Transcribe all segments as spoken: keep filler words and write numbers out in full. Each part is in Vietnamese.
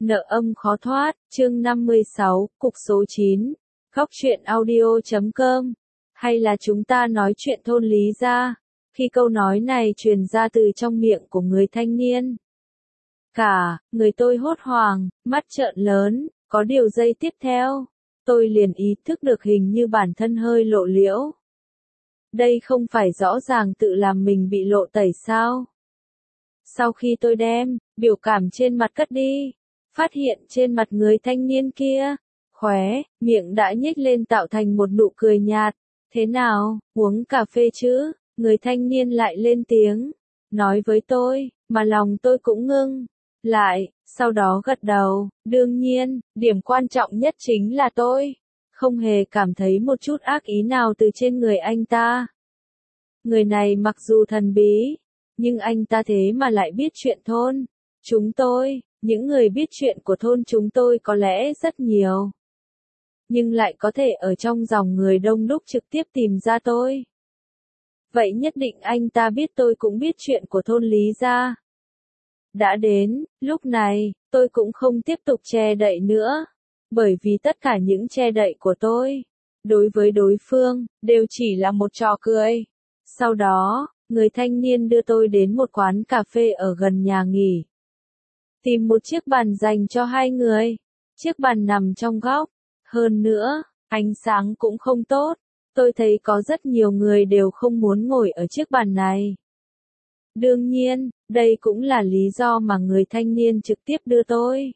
Nợ âm khó thoát, chương năm mươi sáu, cục số chín. Góc truyện audio chấm com. Hay là chúng ta nói chuyện thôn Lý gia? Khi câu nói này truyền ra từ trong miệng của người thanh niên, cả người tôi hốt hoảng, mắt trợn lớn, có điều giây tiếp theo, tôi liền ý thức được hình như bản thân hơi lộ liễu. Đây không phải rõ ràng tự làm mình bị lộ tẩy sao? Sau khi tôi đem biểu cảm trên mặt cất đi, phát hiện trên mặt người thanh niên kia, khóe miệng đã nhếch lên tạo thành một nụ cười nhạt. Thế nào, uống cà phê chứ? Người thanh niên lại lên tiếng, nói với tôi, mà lòng tôi cũng ngưng lại, sau đó gật đầu. Đương nhiên, điểm quan trọng nhất chính là tôi không hề cảm thấy một chút ác ý nào từ trên người anh ta. Người này mặc dù thần bí, nhưng anh ta thế mà lại biết chuyện thôn chúng tôi. Những người biết chuyện của thôn chúng tôi có lẽ rất nhiều, nhưng lại có thể ở trong dòng người đông đúc trực tiếp tìm ra tôi. Vậy nhất định anh ta biết tôi cũng biết chuyện của thôn Lý gia. Đã đến lúc này, tôi cũng không tiếp tục che đậy nữa, bởi vì tất cả những che đậy của tôi đối với đối phương đều chỉ là một trò cười. Sau đó, người thanh niên đưa tôi đến một quán cà phê ở gần nhà nghỉ. Tìm một chiếc bàn dành cho hai người. Chiếc bàn nằm trong góc. Hơn nữa, ánh sáng cũng không tốt. Tôi thấy có rất nhiều người đều không muốn ngồi ở chiếc bàn này. Đương nhiên, đây cũng là lý do mà người thanh niên trực tiếp đưa tôi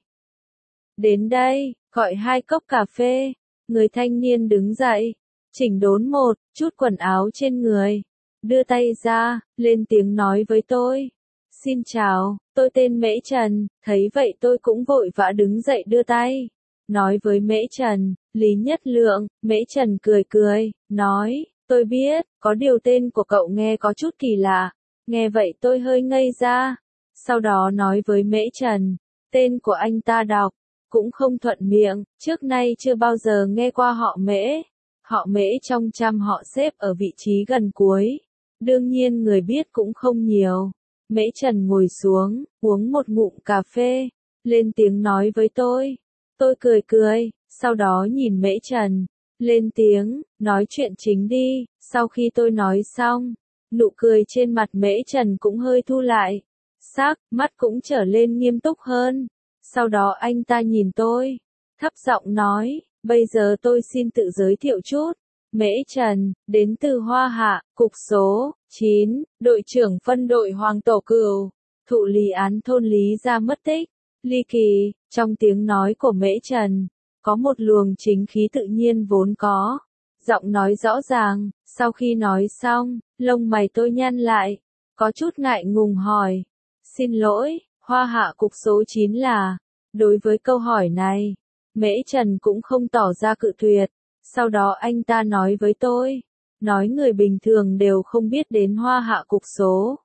đến đây, gọi hai cốc cà phê. Người thanh niên đứng dậy, chỉnh đốn một chút quần áo trên người, đưa tay ra, lên tiếng nói với tôi. Xin chào, tôi tên Mễ Trần. Thấy vậy tôi cũng vội vã đứng dậy đưa tay, nói với Mễ Trần, Lý Nhất Lượng. Mễ Trần cười cười, nói, tôi biết, có điều tên của cậu nghe có chút kỳ lạ. Nghe vậy tôi hơi ngây ra, sau đó nói với Mễ Trần, tên của anh ta đọc cũng không thuận miệng, trước nay chưa bao giờ nghe qua họ Mễ. Họ Mễ trong trăm họ xếp ở vị trí gần cuối, đương nhiên người biết cũng không nhiều. Mễ Trần ngồi xuống, uống một ngụm cà phê, lên tiếng nói với tôi. Tôi cười cười, sau đó nhìn Mễ Trần, lên tiếng, nói chuyện chính đi. Sau khi tôi nói xong, nụ cười trên mặt Mễ Trần cũng hơi thu lại, sắc mắt cũng trở lên nghiêm túc hơn. Sau đó anh ta nhìn tôi, thấp giọng nói, bây giờ tôi xin tự giới thiệu chút. Mễ Trần, đến từ Hoa Hạ, cục số chín, đội trưởng phân đội Hoàng Tổ Cửu, thụ lý án thôn Lý gia mất tích. Ly kỳ, trong tiếng nói của Mễ Trần, có một luồng chính khí tự nhiên vốn có. Giọng nói rõ ràng, sau khi nói xong, lông mày tôi nhăn lại, có chút ngại ngùng hỏi. Xin lỗi, Hoa Hạ cục số chín là... Đối với câu hỏi này, Mễ Trần cũng không tỏ ra cự tuyệt. Sau đó anh ta nói với tôi, nói người bình thường đều không biết đến Hoa Hạ cục số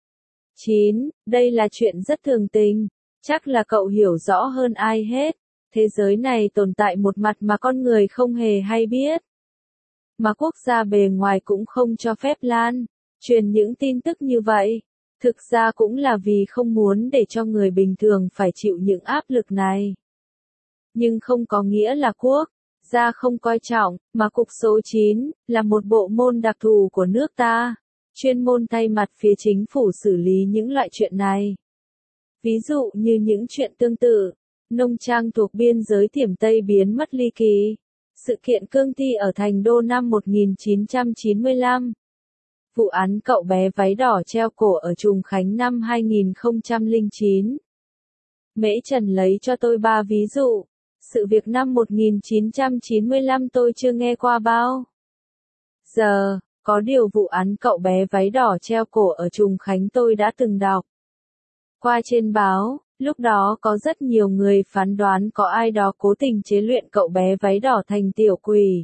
chín, đây là chuyện rất thường tình, chắc là cậu hiểu rõ hơn ai hết. Thế giới này tồn tại một mặt mà con người không hề hay biết, mà quốc gia bề ngoài cũng không cho phép lan truyền những tin tức như vậy. Thực ra cũng là vì không muốn để cho người bình thường phải chịu những áp lực này. Nhưng không có nghĩa là quốc gia không coi trọng, mà cục số chín là một bộ môn đặc thù của nước ta, chuyên môn thay mặt phía chính phủ xử lý những loại chuyện này. Ví dụ như những chuyện tương tự, nông trang thuộc biên giới Thiểm Tây biến mất ly kỳ, sự kiện cương thi ở Thành Đô năm một nghìn chín trăm chín mươi lăm, vụ án cậu bé váy đỏ treo cổ ở Trùng Khánh năm hai nghìn không trăm lẻ chín. Mễ Trần lấy cho tôi ba ví dụ. Sự việc năm một nghìn chín trăm chín mươi lăm tôi chưa nghe qua bao giờ, có điều vụ án cậu bé váy đỏ treo cổ ở Trùng Khánh tôi đã từng đọc qua trên báo. Lúc đó có rất nhiều người phán đoán có ai đó cố tình chế luyện cậu bé váy đỏ thành tiểu quỷ.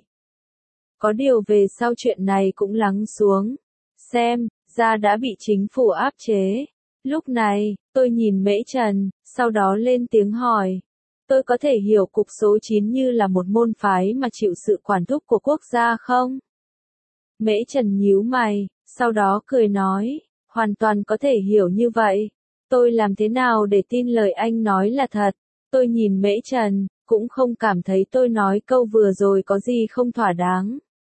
Có điều về sau chuyện này cũng lắng xuống, xem ra đã bị chính phủ áp chế. Lúc này, tôi nhìn Mễ Trần, sau đó lên tiếng hỏi. Tôi có thể hiểu cục số chín như là một môn phái mà chịu sự quản thúc của quốc gia không? Mễ Trần nhíu mày, sau đó cười nói, hoàn toàn có thể hiểu như vậy. Tôi làm thế nào để tin lời anh nói là thật? Tôi nhìn Mễ Trần, cũng không cảm thấy tôi nói câu vừa rồi có gì không thỏa đáng.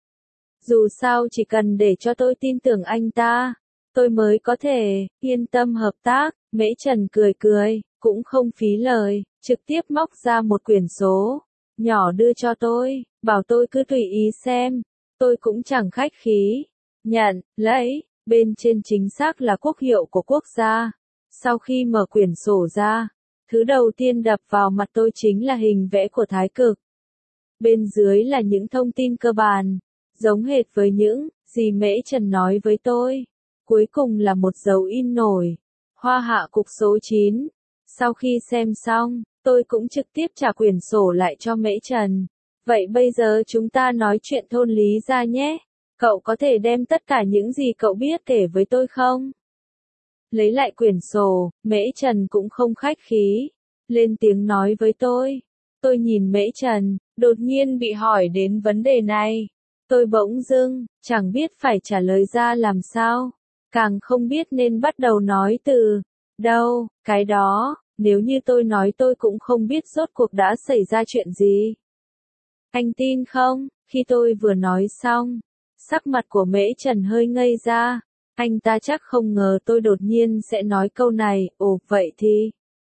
Dù sao chỉ cần để cho tôi tin tưởng anh ta, tôi mới có thể yên tâm hợp tác. Mễ Trần cười cười, cũng không phí lời, trực tiếp móc ra một quyển số nhỏ đưa cho tôi, bảo tôi cứ tùy ý xem. Tôi cũng chẳng khách khí, nhận, lấy, bên trên chính xác là quốc hiệu của quốc gia. Sau khi mở quyển sổ ra, thứ đầu tiên đập vào mặt tôi chính là hình vẽ của thái cực. Bên dưới là những thông tin cơ bản, giống hệt với những gì Mễ Trần nói với tôi. Cuối cùng là một dấu in nổi, Hoa Hạ cục số chín. Sau khi xem xong, tôi cũng trực tiếp trả quyển sổ lại cho Mễ Trần. Vậy bây giờ chúng ta nói chuyện thôn Lý Gia nhé. Cậu có thể đem tất cả những gì cậu biết kể với tôi không? Lấy lại quyển sổ, Mễ Trần cũng không khách khí, lên tiếng nói với tôi. Tôi nhìn Mễ Trần, đột nhiên bị hỏi đến vấn đề này. Tôi bỗng dưng, chẳng biết phải trả lời ra làm sao, càng không biết nên bắt đầu nói từ đâu. Cái đó, nếu như tôi nói tôi cũng không biết rốt cuộc đã xảy ra chuyện gì. Anh tin không? Khi tôi vừa nói xong, sắc mặt của Mễ Trần hơi ngây ra. Anh ta chắc không ngờ tôi đột nhiên sẽ nói câu này. Ồ, vậy thì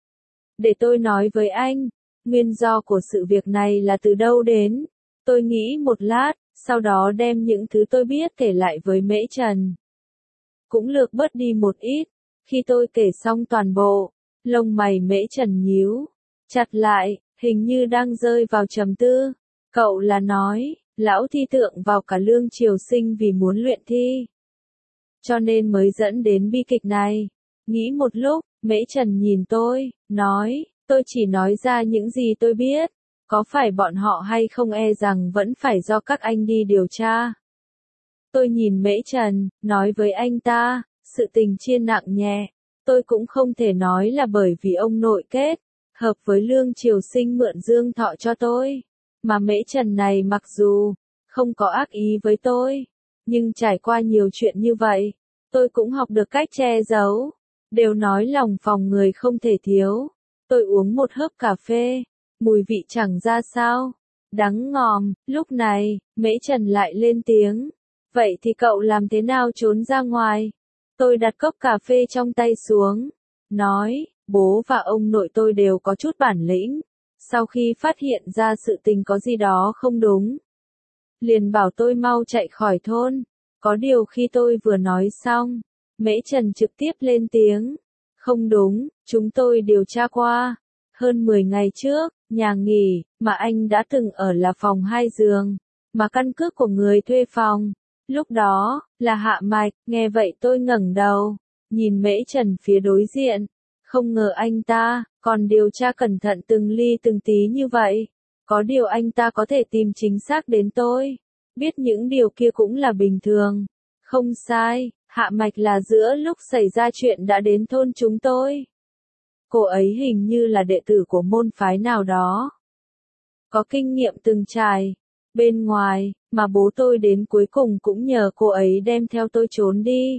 để tôi nói với anh, nguyên do của sự việc này là từ đâu đến. Tôi nghĩ một lát, sau đó đem những thứ tôi biết kể lại với Mễ Trần. Cũng lược bớt đi một ít. Khi tôi kể xong toàn bộ, lông mày Mễ Trần nhíu chặt lại, hình như đang rơi vào trầm tư. Cậu là nói, lão thi tượng vào cả Lương Triều Sinh vì muốn luyện thi, cho nên mới dẫn đến bi kịch này. Nghĩ một lúc, Mễ Trần nhìn tôi, nói, tôi chỉ nói ra những gì tôi biết. Có phải bọn họ hay không e rằng vẫn phải do các anh đi điều tra. Tôi nhìn Mễ Trần, nói với anh ta, sự tình chia nặng nhẹ. Tôi cũng không thể nói là bởi vì ông nội kết hợp với Lương Triều Sinh mượn Dương Thọ cho tôi. Mà Mễ Trần này mặc dù không có ác ý với tôi, nhưng trải qua nhiều chuyện như vậy, tôi cũng học được cách che giấu. Đều nói lòng phòng người không thể thiếu. Tôi uống một hớp cà phê, mùi vị chẳng ra sao, đắng ngòm. Lúc này, Mễ Trần lại lên tiếng. Vậy thì cậu làm thế nào trốn ra ngoài? Tôi đặt cốc cà phê trong tay xuống, nói, bố và ông nội tôi đều có chút bản lĩnh. Sau khi phát hiện ra sự tình có gì đó không đúng, liền bảo tôi mau chạy khỏi thôn. Có điều khi tôi vừa nói xong, Mễ Trần trực tiếp lên tiếng. Không đúng, chúng tôi điều tra qua. Hơn mười ngày trước, nhà nghỉ mà anh đã từng ở là phòng hai giường, mà căn cước của người thuê phòng lúc đó là Hạ Mạch. Nghe vậy tôi ngẩng đầu, nhìn Mễ Trần phía đối diện. Không ngờ anh ta còn điều tra cẩn thận từng ly từng tí như vậy. Có điều anh ta có thể tìm chính xác đến tôi. Biết những điều kia cũng là bình thường. Không sai, Hạ Mạch là giữa lúc xảy ra chuyện đã đến thôn chúng tôi. Cô ấy hình như là đệ tử của môn phái nào đó, có kinh nghiệm từng trải bên ngoài, mà bố tôi đến cuối cùng cũng nhờ cô ấy đem theo tôi trốn đi.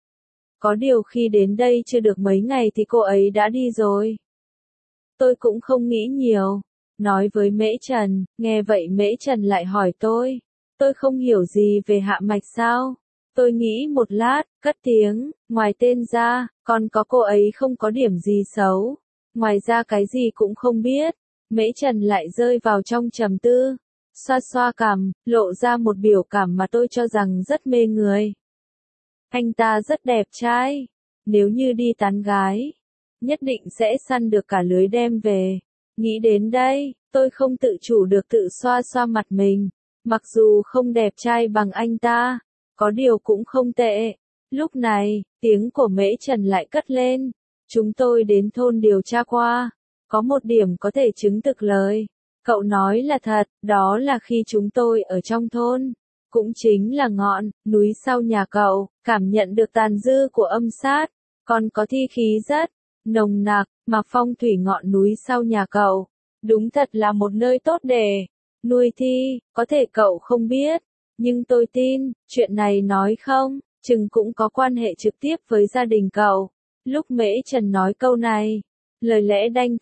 Có điều khi đến đây chưa được mấy ngày thì cô ấy đã đi rồi. Tôi cũng không nghĩ nhiều, nói với Mễ Trần. Nghe vậy Mễ Trần lại hỏi tôi, tôi không hiểu gì về Hạ Mạch sao? Tôi nghĩ một lát, cất tiếng, ngoài tên ra, còn có cô ấy không có điểm gì xấu. Ngoài ra cái gì cũng không biết. Mễ Trần lại rơi vào trong trầm tư, xoa xoa cằm, lộ ra một biểu cảm mà tôi cho rằng rất mê người. Anh ta rất đẹp trai, nếu như đi tán gái, nhất định sẽ săn được cả lưới đem về. Nghĩ đến đây, tôi không tự chủ được tự xoa xoa mặt mình. Mặc dù không đẹp trai bằng anh ta, có điều cũng không tệ. Lúc này, tiếng của Mễ Trần lại cất lên. Chúng tôi đến thôn điều tra qua. Có một điểm có thể chứng thực lời cậu nói là thật, đó là khi chúng tôi ở trong thôn, cũng chính là ngọn núi sau nhà cậu, cảm nhận được tàn dư của âm sát, còn có thi khí rất nồng nặc, mà phong thủy ngọn núi sau nhà cậu, đúng thật là một nơi tốt để nuôi thi. Có thể cậu không biết, nhưng tôi tin, chuyện này nói không chừng cũng có quan hệ trực tiếp với gia đình cậu. Lúc Mễ Trần nói câu này, lời lẽ đanh thép,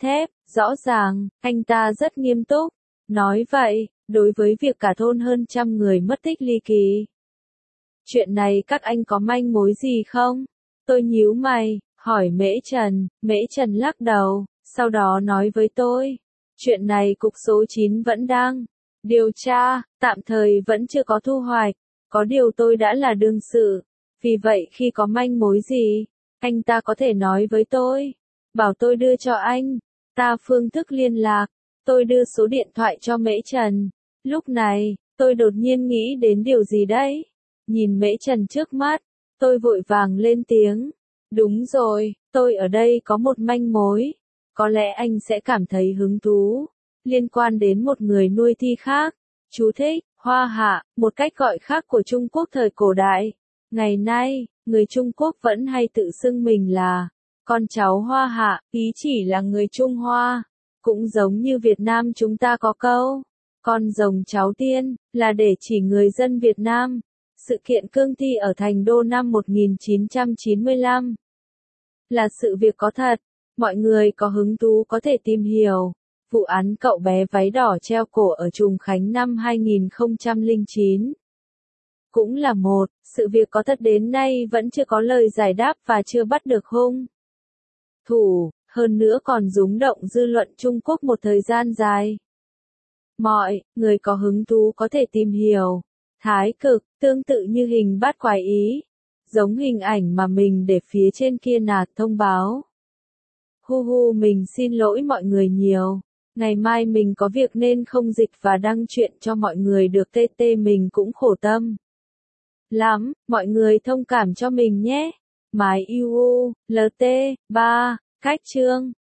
Rõ ràng, anh ta rất nghiêm túc. Nói vậy, đối với việc cả thôn hơn trăm người mất tích ly kỳ. Chuyện này các anh có manh mối gì không? Tôi nhíu mày, hỏi Mễ Trần, Mễ Trần lắc đầu, sau đó nói với tôi. Chuyện này cục số chín vẫn đang điều tra, tạm thời vẫn chưa có thu hoạch. Có điều tôi đã là đương sự. Vì vậy khi có manh mối gì, anh ta có thể nói với tôi. Bảo tôi đưa cho anh. Ta phương thức liên lạc. Tôi đưa số điện thoại cho Mễ Trần. Lúc này, tôi đột nhiên nghĩ đến điều gì đấy. Nhìn Mễ Trần trước mắt, tôi vội vàng lên tiếng. Đúng rồi, tôi ở đây có một manh mối. Có lẽ anh sẽ cảm thấy hứng thú. Liên quan đến một người nuôi thi khác. Chú thích, Hoa Hạ, một cách gọi khác của Trung Quốc thời cổ đại. Ngày nay, người Trung Quốc vẫn hay tự xưng mình là con cháu Hoa Hạ, ý chỉ là người Trung Hoa. Cũng giống như Việt Nam chúng ta có câu, con rồng cháu tiên, là để chỉ người dân Việt Nam. Sự kiện cương thi ở Thành Đô năm một nghìn chín trăm chín mươi lăm là sự việc có thật. Mọi người có hứng thú có thể tìm hiểu. Vụ án cậu bé váy đỏ treo cổ ở Trùng Khánh năm hai nghìn không trăm lẻ chín. Cũng là một, sự việc có thật đến nay vẫn chưa có lời giải đáp và chưa bắt được hung thủ, hơn nữa còn rúng động dư luận Trung Quốc một thời gian dài. Mọi người có hứng thú có thể tìm hiểu. Thái cực, tương tự như hình bát quái ý. Giống hình ảnh mà mình để phía trên kia nạt thông báo. Hu hu mình xin lỗi mọi người nhiều. Ngày mai mình có việc nên không dịch và đăng chuyện cho mọi người được tê tê mình cũng khổ tâm lắm, mọi người thông cảm cho mình nhé. Mái u u, lờ tê, ba, cách chương.